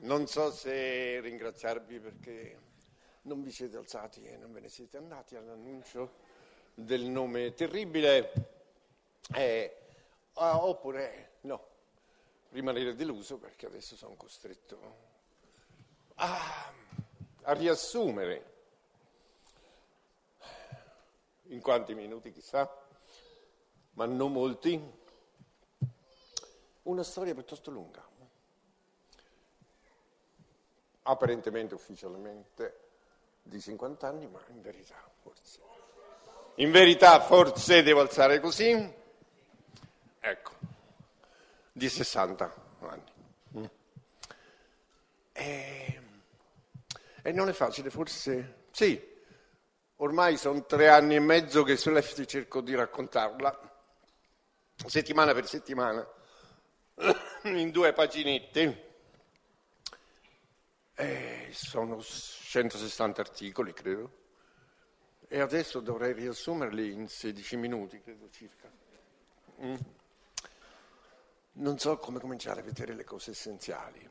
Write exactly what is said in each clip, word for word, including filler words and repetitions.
Non so se ringraziarvi perché non vi siete alzati e non ve ne siete andati all'annuncio del nome terribile, eh, oppure no, rimanere deluso perché adesso sono costretto a, a riassumere, in quanti minuti chissà, ma non molti, una storia piuttosto lunga. Apparentemente, ufficialmente, di cinquanta anni, ma in verità forse. In verità forse devo alzare così, ecco, di sessanta anni. E, e non è facile, forse, sì, ormai sono tre anni e mezzo che sull'F cerco di raccontarla, settimana per settimana, in due paginette. Eh, sono centosessanta articoli, credo, e adesso dovrei riassumerli in sedici minuti, credo circa. Mm. Non so come cominciare a vedere le cose essenziali.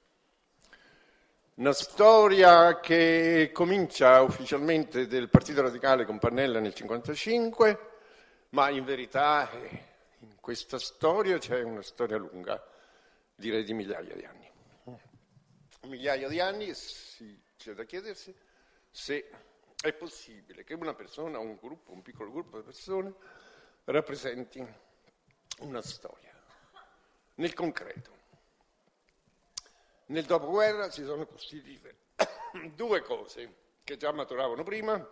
Una storia che comincia ufficialmente del Partito Radicale con Pannella nel cinquantacinque, ma in verità eh, in questa storia c'è una storia lunga, direi di migliaia di anni. migliaia di anni, sì, c'è da chiedersi se è possibile che una persona, un gruppo, un piccolo gruppo di persone rappresenti una storia. Nel concreto, nel dopoguerra si sono costituite due cose che già maturavano prima: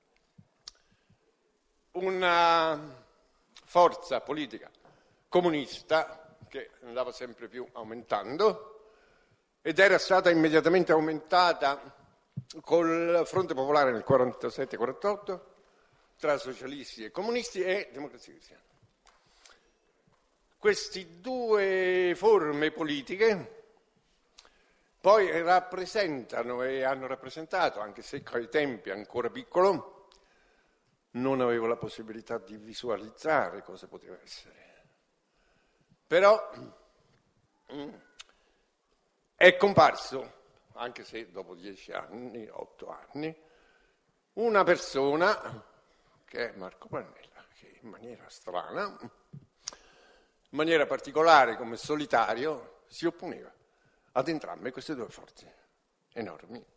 una forza politica comunista che andava sempre più aumentando, ed era stata immediatamente aumentata col Fronte Popolare nel quarantasette quarantotto, tra socialisti e comunisti e democrazia cristiana. Queste due forme politiche poi rappresentano e hanno rappresentato, anche se ai tempi ancora piccolo, non avevo la possibilità di visualizzare cosa poteva essere. Però è comparso, anche se dopo dieci anni, otto anni, una persona, che è Marco Pannella, che in maniera strana, in maniera particolare, come solitario, si opponeva ad entrambe queste due forze enormi.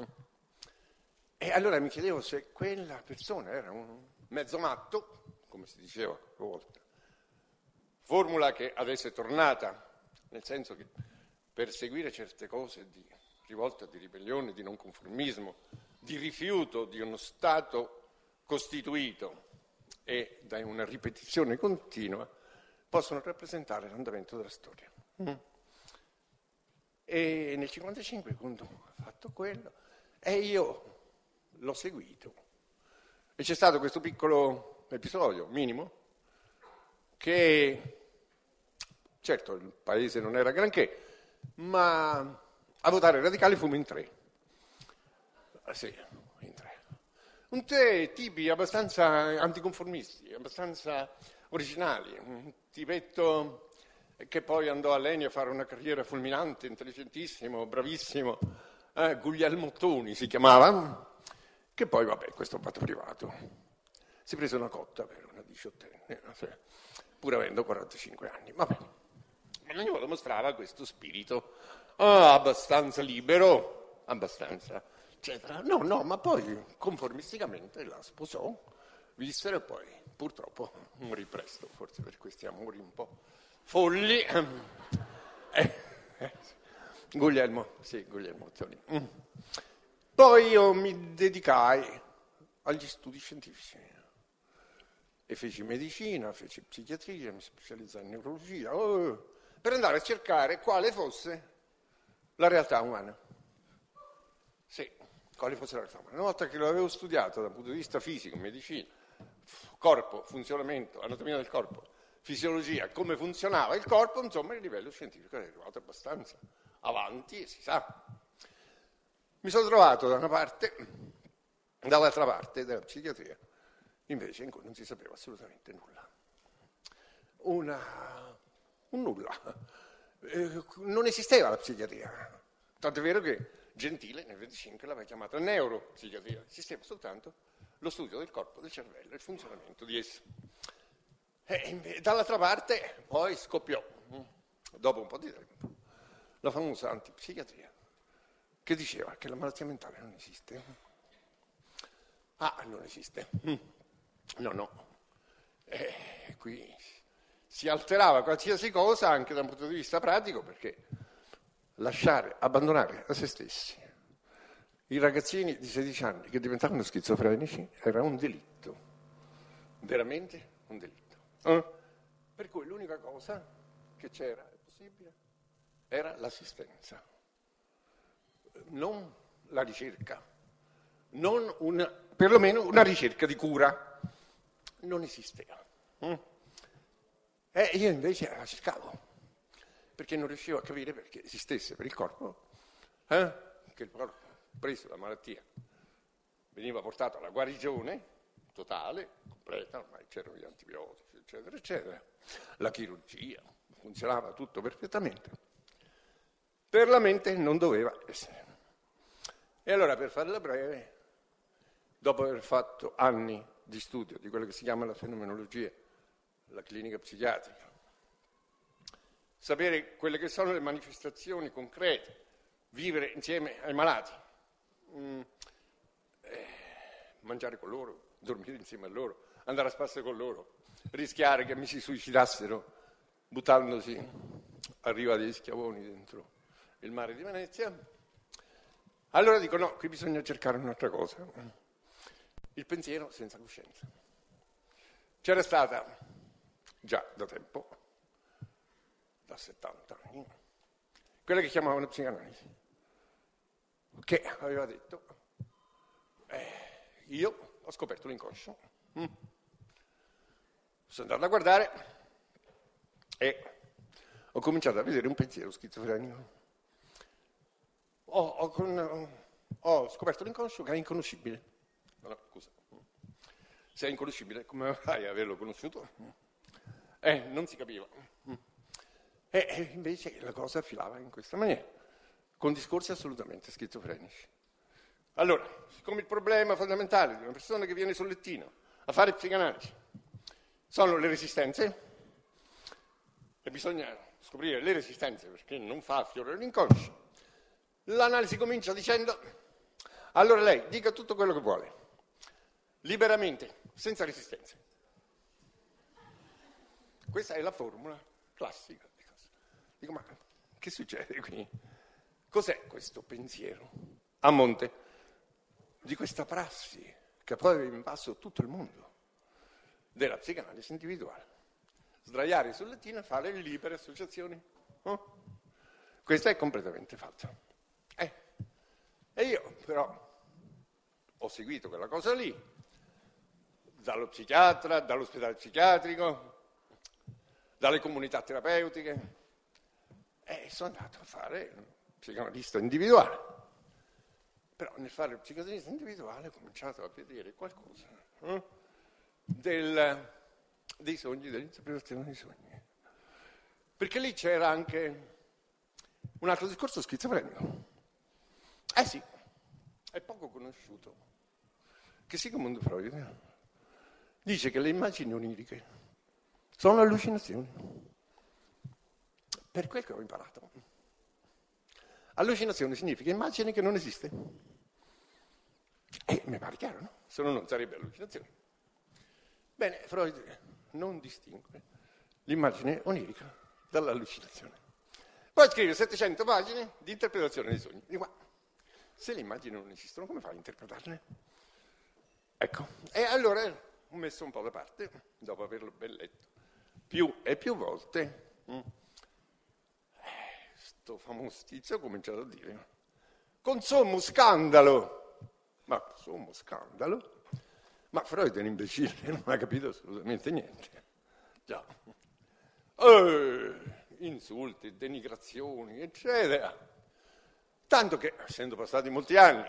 E allora mi chiedevo se quella persona era un mezzo matto, come si diceva a volte, formula che adesso è tornata, nel senso che perseguire certe cose di rivolta, di ribellione, di non conformismo, di rifiuto di uno Stato costituito e da una ripetizione continua, possono rappresentare l'andamento della storia. Mm. E nel cinquantacinque, quando ho fatto quello, e io l'ho seguito. E c'è stato questo piccolo episodio, minimo, che, certo, il paese non era granché, ma a votare radicali fummo in tre. Sì, in tre. Un tre tipi abbastanza anticonformisti, abbastanza originali. Un tipetto che poi andò a Leni a fare una carriera fulminante, intelligentissimo, bravissimo, eh, Guglielmo Ottoni si chiamava, che poi, vabbè, questo è un fatto privato. Si prese una cotta per una diciottenne, pur avendo quarantacinque anni, vabbè. Ma ogni volta mostrava questo spirito ah, abbastanza libero, abbastanza, eccetera. No, no, ma poi conformisticamente la sposò, vissero e poi purtroppo morì presto, forse per questi amori un po' folli. Eh, eh, Guglielmo, sì, Guglielmo Ottoni. Mm. Poi io mi dedicai agli studi scientifici e feci medicina, feci psichiatria, mi specializzai in neurologia, oh, per andare a cercare quale fosse la realtà umana. Sì, quale fosse la realtà umana. Una volta che lo avevo studiato dal punto di vista fisico, medicina, corpo, funzionamento, anatomia del corpo, fisiologia, come funzionava il corpo, insomma il livello scientifico era arrivato abbastanza avanti e si sa. Mi sono trovato da una parte, dall'altra parte della psichiatria, invece in cui non si sapeva assolutamente nulla. Una... un nulla. Eh, non esisteva la psichiatria. Tanto è vero che Gentile nel venticinque l'aveva chiamata neuropsichiatria, esisteva soltanto lo studio del corpo, del cervello e il funzionamento di esso. E dall'altra parte poi scoppiò, dopo un po' di tempo, la famosa antipsichiatria, che diceva che la malattia mentale non esiste. Ah, non esiste. No, no. E qui si alterava qualsiasi cosa anche da un punto di vista pratico, perché lasciare, abbandonare a se stessi i ragazzini di sedici anni che diventavano schizofrenici era un delitto, veramente un delitto. Eh? Per cui l'unica cosa che c'era, è possibile, era l'assistenza, non la ricerca, non una, perlomeno una ricerca di cura. Non esisteva. Mm? E io invece la cercavo, perché non riuscivo a capire perché esistesse per il corpo, eh? che il corpo preso da malattia veniva portato alla guarigione totale, completa, ormai c'erano gli antibiotici, eccetera, eccetera. La chirurgia, funzionava tutto perfettamente. Per la mente non doveva essere. E allora, per farla breve, dopo aver fatto anni di studio di quello che si chiama la fenomenologia, la clinica psichiatrica, sapere quelle che sono le manifestazioni concrete, vivere insieme ai malati, mm, eh, mangiare con loro, dormire insieme a loro, andare a spasso con loro, rischiare che mi si suicidassero buttandosi a riva degli schiavoni dentro il mare di Venezia. Allora dico no, qui bisogna cercare un'altra cosa, il pensiero senza coscienza. C'era stata già da tempo, da settanta anni, quella che chiamavano psicanalisi, che aveva detto eh, io ho scoperto l'inconscio, mm. sono andato a guardare e ho cominciato a vedere un pensiero schizofrenico. Ho, ho, con, ho scoperto l'inconscio che è inconoscibile. No, scusa. Se è inconoscibile, come fai a averlo conosciuto? Eh, non si capiva. E, e invece la cosa filava in questa maniera, con discorsi assolutamente schizofrenici. Allora, siccome il problema fondamentale di una persona che viene sul lettino a fare psicanalisi sono le resistenze, e bisogna scoprire le resistenze perché non fa affiorare l'inconscio, l'analisi comincia dicendo: allora lei dica tutto quello che vuole, liberamente, senza resistenze. Questa è la formula classica. Dico, ma che succede qui? Cos'è questo pensiero a monte di questa prassi che poi aveva invaso tutto il mondo della psicanalisi individuale? Sdraiare sul lettino e fare libere associazioni. Oh? Questo è completamente falso. Eh. E io però ho seguito quella cosa lì, dallo psichiatra, dall'ospedale psichiatrico, dalle comunità terapeutiche, e sono andato a fare psicanalista individuale. Però nel fare il psicanalista individuale ho cominciato a vedere qualcosa eh, del, dei sogni, dell'interpretazione dei sogni. Perché lì c'era anche un altro discorso schizofrenico. Eh sì, è poco conosciuto, che Sigmund Freud dice che le immagini oniriche sono allucinazioni. Per quel che ho imparato. Allucinazione significa immagine che non esiste. E mi pare chiaro, no? Se no non sarebbe allucinazione. Bene, Freud non distingue l'immagine onirica dall'allucinazione. Poi scrive settecento pagine di interpretazione dei sogni. Dico, ma se le immagini non esistono, come fai a interpretarle? Ecco, e allora ho messo un po' da parte, dopo averlo ben letto, più e più volte, mh, sto famoso tizio ha cominciato a dire, con sommo scandalo, ma sommo scandalo? Ma Freud è un imbecille, non ha capito assolutamente niente. Già. Eh, insulti, denigrazioni, eccetera. Tanto che, essendo passati molti anni,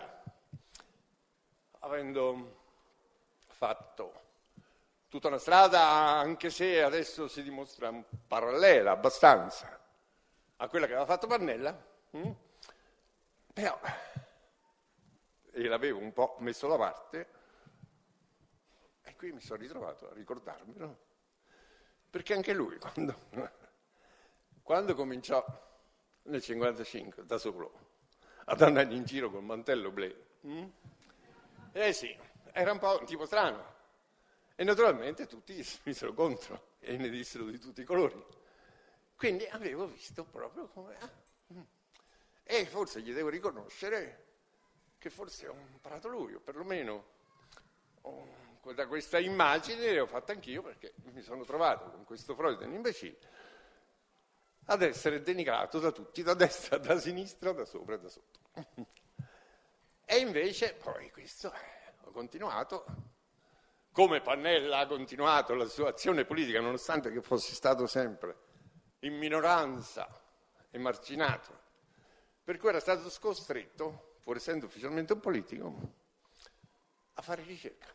avendo fatto tutta una strada, anche se adesso si dimostra parallela abbastanza a quella che aveva fatto Pannella, hm? Però, e l'avevo un po' messo da parte, e qui mi sono ritrovato a ricordarmelo, perché anche lui, quando, quando cominciò nel cinquantacinque, da solo, ad andare in giro col mantello blu, hm? eh sì, era un po' un tipo strano, e naturalmente tutti si misero contro, e ne dissero di tutti i colori. Quindi avevo visto proprio come... Ah, hm. E forse gli devo riconoscere che forse ho imparato lui, o perlomeno ho, da questa immagine l'ho fatta anch'io, perché mi sono trovato con questo Freud un imbecille ad essere denigrato da tutti, da destra, da sinistra, da sopra e da sotto. E invece poi questo ho continuato, come Pannella ha continuato la sua azione politica, nonostante che fosse stato sempre in minoranza e marginato, per cui era stato costretto, pur essendo ufficialmente un politico, a fare ricerca.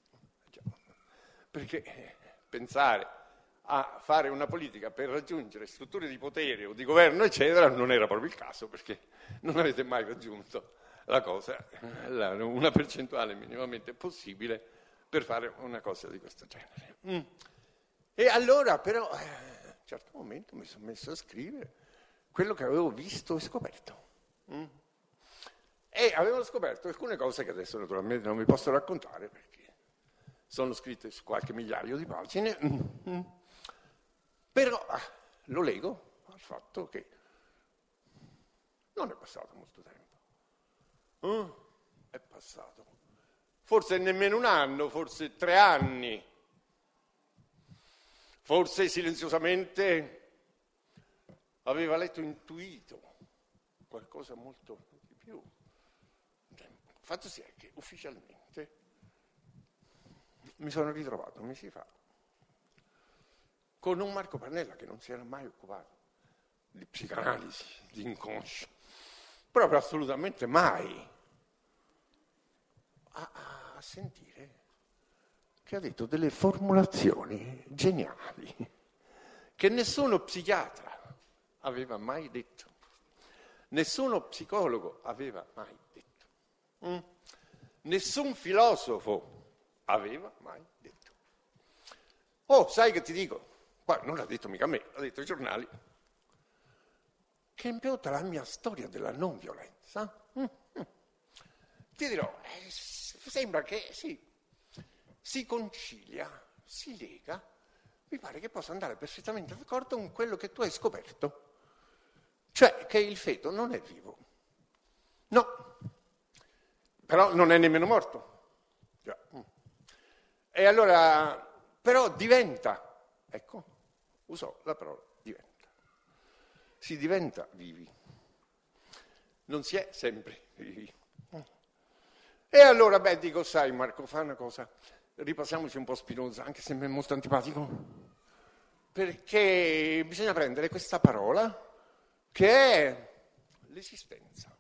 Perché pensare a fare una politica per raggiungere strutture di potere o di governo, eccetera, non era proprio il caso, perché non avete mai raggiunto la cosa, la, una percentuale minimamente possibile per fare una cosa di questo genere. Mm. E allora però, a un certo momento mi sono messo a scrivere quello che avevo visto e scoperto. Mm. E avevo scoperto alcune cose che adesso naturalmente non vi posso raccontare, perché sono scritte su qualche migliaio di pagine, mm. però lo leggo al fatto che non è passato molto tempo. Oh, è passato forse nemmeno un anno, forse tre anni, forse silenziosamente aveva letto, intuito qualcosa molto di più. Il fatto sia che ufficialmente mi sono ritrovato mesi fa con un Marco Pannella che non si era mai occupato di psicanalisi, di inconscio, proprio assolutamente mai, a, a sentire che ha detto delle formulazioni geniali che nessuno psichiatra aveva mai detto, nessuno psicologo aveva mai detto, mm? Nessun filosofo aveva mai detto. Oh, sai che ti dico? Poi non l'ha detto mica a me, l'ha detto ai giornali, che in tutta la mia storia della non violenza, mm, mm, ti dirò, eh, sembra che sì, si concilia, si lega, mi pare che possa andare perfettamente d'accordo con quello che tu hai scoperto, cioè che il feto non è vivo. No, però non è nemmeno morto. Già. E allora, però diventa, ecco, usò la parola diventa. Si diventa vivi. Non si è sempre vivi. E allora, beh, dico, sai Marco, fa una cosa, ripassiamoci un po' Spinoza, anche se mi è molto antipatico, perché bisogna prendere questa parola che è l'esistenza.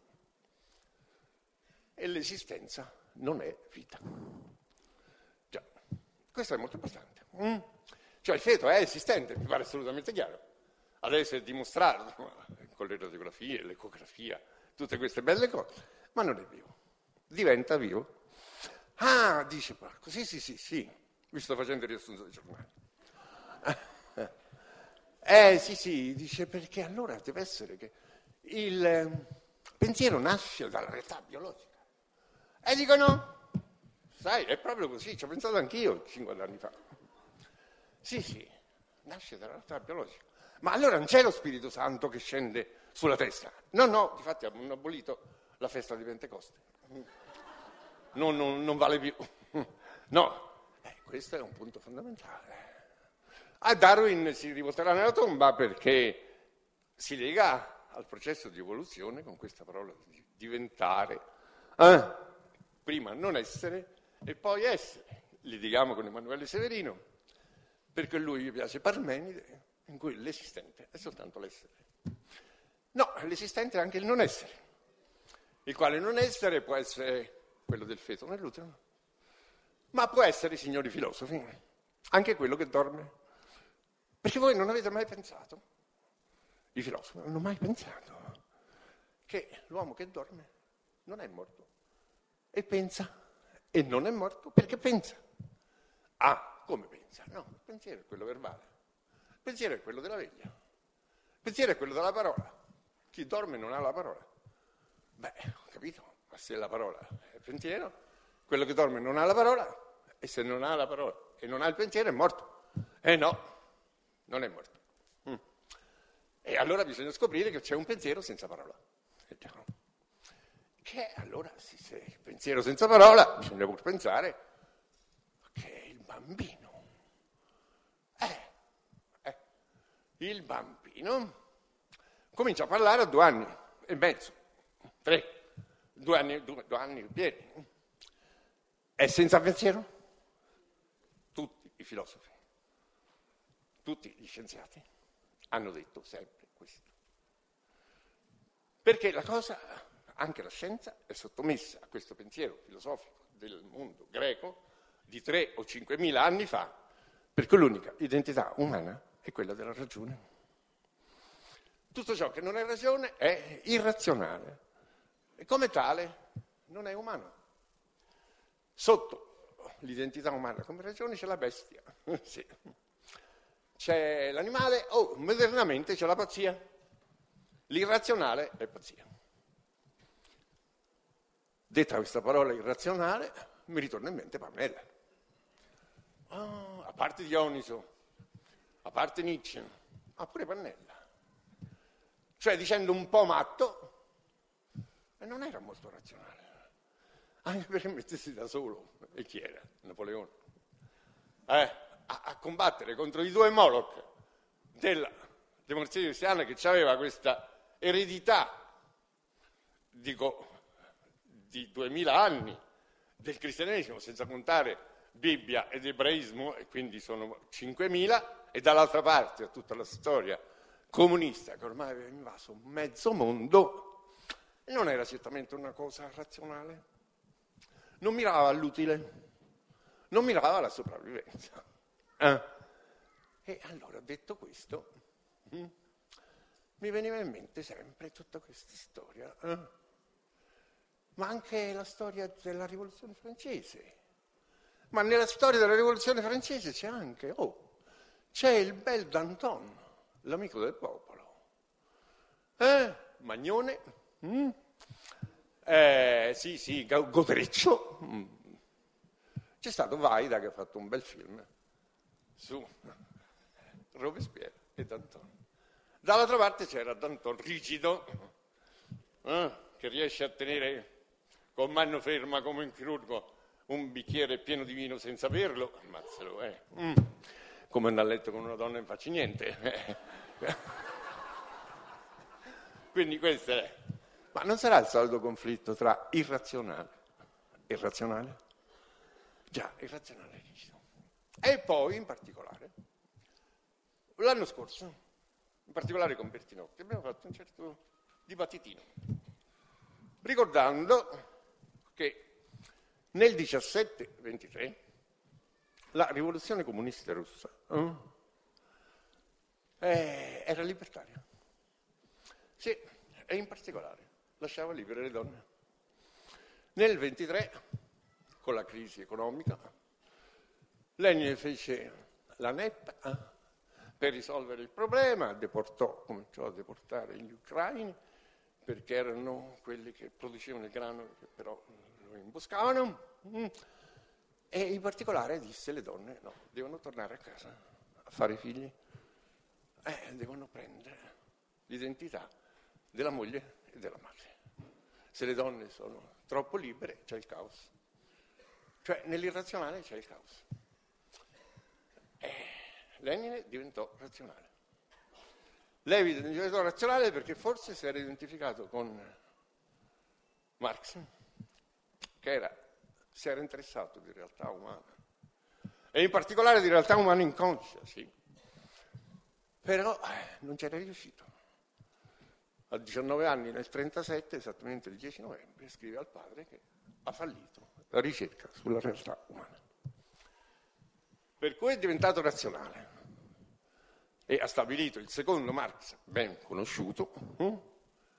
E l'esistenza non è vita. Già, questo è molto importante. Mm? Cioè il feto è esistente, mi pare assolutamente chiaro. Adesso è dimostrato con le radiografie, l'ecografia, tutte queste belle cose, ma non è vivo. Diventa vivo. Ah, dice Marco, sì, sì, sì, sì, vi sto facendo il riassunto dei giornali. Eh, sì, sì, dice, perché allora deve essere che il pensiero nasce dalla realtà biologica. E dicono, sai, è proprio così, ci ho pensato anch'io cinquanta anni fa. Sì, sì, nasce dalla realtà biologica. Ma allora non c'è lo Spirito Santo che scende sulla testa? No, no, difatti hanno abolito la festa di Pentecoste. Non, non, non vale più. No, eh, questo è un punto fondamentale. A Darwin si rivolterà nella tomba perché si lega al processo di evoluzione con questa parola di diventare. Eh? Prima non essere e poi essere. Litighiamo con Emanuele Severino, perché a lui gli piace Parmenide, in cui l'esistente è soltanto l'essere. No, l'esistente è anche il non essere, il quale non essere può essere quello del feto nell'utero, ma può essere, signori filosofi, anche quello che dorme. Perché voi non avete mai pensato, i filosofi non hanno mai pensato, che l'uomo che dorme non è morto. E pensa. E non è morto perché pensa. Ah, come pensa? No, il pensiero è quello verbale. Il pensiero è quello della veglia. Il pensiero è quello della parola. Chi dorme non ha la parola. Beh, ho capito, ma se la parola è il pensiero, quello che dorme non ha la parola, e se non ha la parola e non ha il pensiero è morto. E no, non è morto. Mm. E allora bisogna scoprire che c'è un pensiero senza parola. Che allora, se il pensiero senza parola, bisogna pur pensare che il bambino, eh, eh, il bambino comincia a parlare a due anni e mezzo, tre, due anni, due, due anni pieni. È senza pensiero? Tutti i filosofi, tutti gli scienziati hanno detto sempre questo. Perché la cosa... Anche la scienza è sottomessa a questo pensiero filosofico del mondo greco di tre o cinquemila anni fa, perché l'unica identità umana è quella della ragione. Tutto ciò che non è ragione è irrazionale e come tale non è umano. Sotto l'identità umana come ragione c'è la bestia, sì. C'è l'animale, o oh, modernamente c'è la pazzia. L'irrazionale è pazzia. Detta questa parola irrazionale, mi ritorna in mente Pamela. Oh, a parte Dioniso, a parte Nietzsche, ma pure Pannella. Cioè, dicendo un po' matto, e non era molto razionale. Anche perché mettersi da solo, e chi era? Napoleone. Eh, a, a combattere contro i due Moloch della democrazia cristiana che aveva questa eredità, dico, di duemila anni del cristianesimo, senza contare Bibbia ed ebraismo, e quindi sono cinquemila, e dall'altra parte tutta la storia comunista che ormai aveva invaso mezzo mondo, non era certamente una cosa razionale. Non mirava all'utile, non mirava alla sopravvivenza. Eh? E allora, detto questo, hm, mi veniva in mente sempre tutta questa storia, eh? Ma anche la storia della Rivoluzione francese. Ma nella storia della Rivoluzione francese c'è anche, oh, c'è il bel Danton, l'amico del popolo. Eh? Magnone? Mm? Eh, sì, sì, Godreccio. Mm. C'è stato Vaida che ha fatto un bel film su Robespierre e Danton. Dall'altra parte c'era Danton rigido, eh, che riesce a tenere con mano ferma come un chirurgo un bicchiere pieno di vino senza berlo, ammazzalo, eh. Mm. Come andare a letto con una donna non faccio niente. Quindi questo è. Ma non sarà il solito conflitto tra irrazionale e razionale? Già, irrazionale e rigido. E poi, in particolare, l'anno scorso, in particolare con Bertinotti, abbiamo fatto un certo dibattitino, ricordando che nel diciassette ventitré la rivoluzione comunista russa eh, era libertaria. Sì, e in particolare lasciava libere le donne. Nel ventitré, con la crisi economica, Lenin fece la N E P eh, per risolvere il problema, deportò, cominciò a deportare gli ucraini, perché erano quelli che producevano il grano, che però lo imboscavano, mm. e in particolare disse alle donne, no, devono tornare a casa a fare figli, eh, devono prendere l'identità della moglie e della madre. Se le donne sono troppo libere c'è il caos, cioè nell'irrazionale c'è il caos. E Lenin diventò razionale. Lei diventò razionale perché forse si era identificato con Marx, che era, si era interessato di realtà umana, e in particolare di realtà umana inconscia, sì. Però eh, non c'era riuscito. A diciannove anni, nel trentasette, esattamente il dieci novembre, scrive al padre che ha fallito la ricerca sulla realtà umana. Per cui è diventato razionale. E ha stabilito il secondo Marx, ben conosciuto, hm?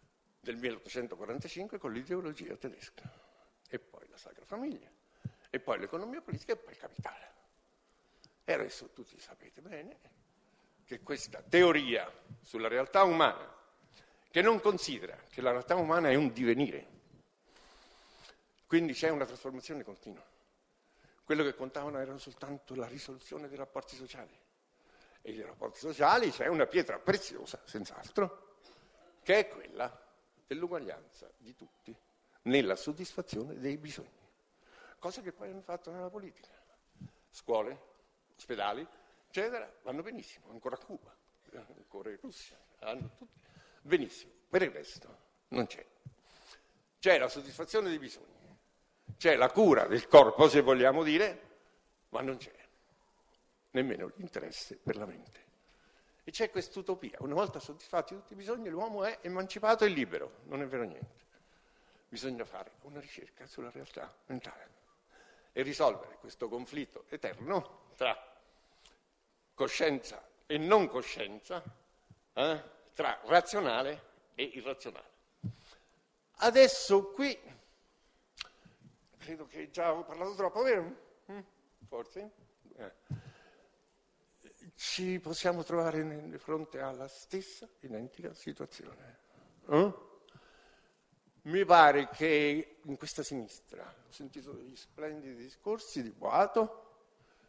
del milleottocentoquarantacinque con l'ideologia tedesca, e poi la Sacra Famiglia, e poi l'economia politica e poi il capitale. E adesso tutti sapete bene che questa teoria sulla realtà umana, che non considera che la realtà umana è un divenire, quindi c'è una trasformazione continua. Quello che contavano era soltanto la risoluzione dei rapporti sociali. E nei rapporti sociali c'è una pietra preziosa, senz'altro, che è quella dell'uguaglianza di tutti nella soddisfazione dei bisogni. Cosa che poi hanno fatto nella politica. Scuole, ospedali, eccetera, vanno benissimo, ancora a Cuba, ancora in Russia, hanno tutti benissimo. Per il resto non c'è. C'è la soddisfazione dei bisogni, c'è la cura del corpo, se vogliamo dire, ma non c'è nemmeno l'interesse per la mente. E c'è quest'utopia. Una volta soddisfatti tutti i bisogni, l'uomo è emancipato e libero. Non è vero niente. Bisogna fare una ricerca sulla realtà mentale e risolvere questo conflitto eterno tra coscienza e non coscienza, eh? tra razionale e irrazionale. Adesso qui, credo che già ho parlato troppo, vero? Mm? Forse? Eh. Ci possiamo trovare di fronte alla stessa identica situazione. Eh? Mi pare che in questa sinistra ho sentito degli splendidi discorsi di Boato,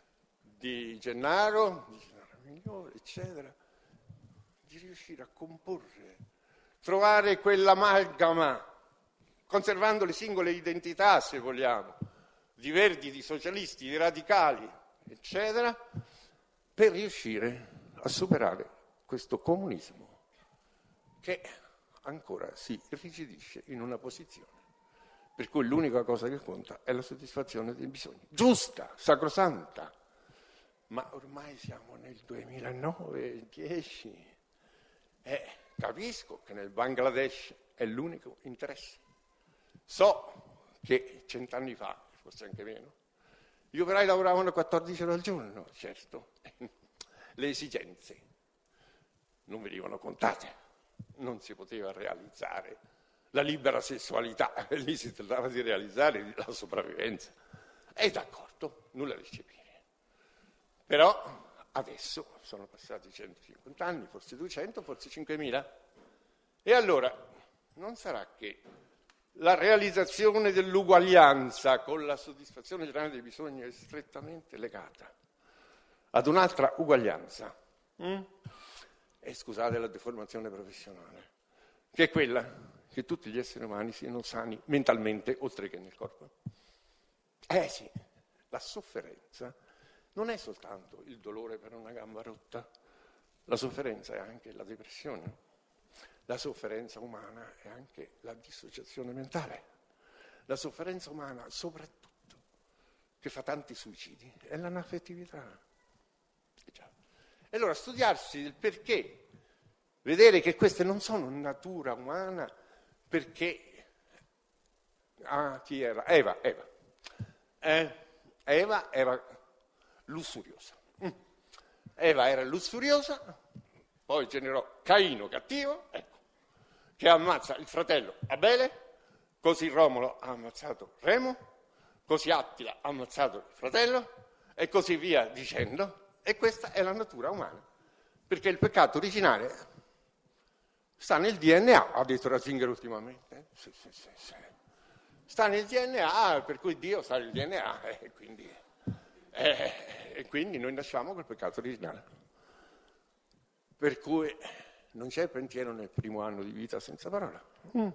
di Gennaro, di Gennaro Migliore, eccetera, di riuscire a comporre, trovare quell'amalgama, conservando le singole identità, se vogliamo, di verdi, di socialisti, di radicali, eccetera, per riuscire a superare questo comunismo che ancora si irrigidisce in una posizione per cui l'unica cosa che conta è la soddisfazione dei bisogni. Giusta, sacrosanta, ma ormai siamo nel duemilanove dieci. Eh, capisco che nel Bangladesh è l'unico interesse. So che cent'anni fa, forse anche meno, gli operai lavoravano quattordici ore al giorno, certo. Le esigenze non venivano contate, non si poteva realizzare la libera sessualità, lì si trattava di realizzare la sopravvivenza. E d'accordo, nulla da discepire. Però adesso sono passati centocinquanta anni, forse duecento, forse cinquemila. E allora non sarà che la realizzazione dell'uguaglianza con la soddisfazione generale dei bisogni è strettamente legata ad un'altra uguaglianza, mm? e scusate la deformazione professionale, che è quella che tutti gli esseri umani siano sani mentalmente, oltre che nel corpo. Eh sì, la sofferenza non è soltanto il dolore per una gamba rotta, la sofferenza è anche la depressione. La sofferenza umana è anche la dissociazione mentale. La sofferenza umana, soprattutto, che fa tanti suicidi, è l'anaffettività. E allora studiarsi il perché, vedere che queste non sono natura umana, perché... Ah, chi era? Eva, Eva. Eh, Eva era lussuriosa. Mm. Eva era lussuriosa, poi generò Caino cattivo, ecco, che ammazza il fratello Abele, così Romolo ha ammazzato Remo, così Attila ha ammazzato il fratello, e così via dicendo. E questa è la natura umana, perché il peccato originale sta nel D N A, ha detto Ratzinger ultimamente. Sì, sì, sì, sì. Sta nel D N A, per cui Dio sta nel D N A, e quindi, eh, e quindi noi nasciamo col peccato originale. Per cui non c'è pensiero nel primo anno di vita senza parola. Mm.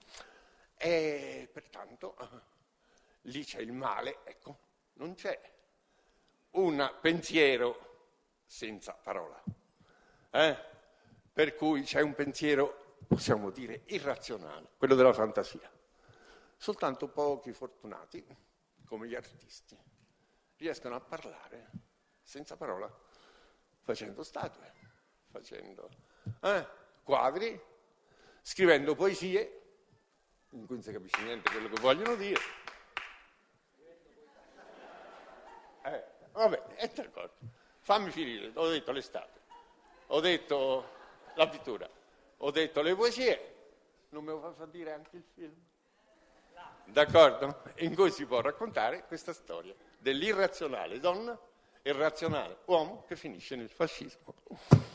E pertanto lì c'è il male, ecco, non c'è un pensiero senza parola, eh? Per cui c'è un pensiero, possiamo dire, irrazionale, quello della fantasia. Soltanto pochi fortunati, come gli artisti, riescono a parlare senza parola, facendo statue, facendo eh, quadri, scrivendo poesie, in cui non si capisce niente quello che vogliono dire. Eh, vabbè, è d'accordo. Fammi finire, ho detto le statue, ho detto la pittura, ho detto le poesie, Non me lo fa dire anche il film? D'accordo? In cui si può raccontare questa storia dell'irrazionale donna e il razionale uomo che finisce nel fascismo.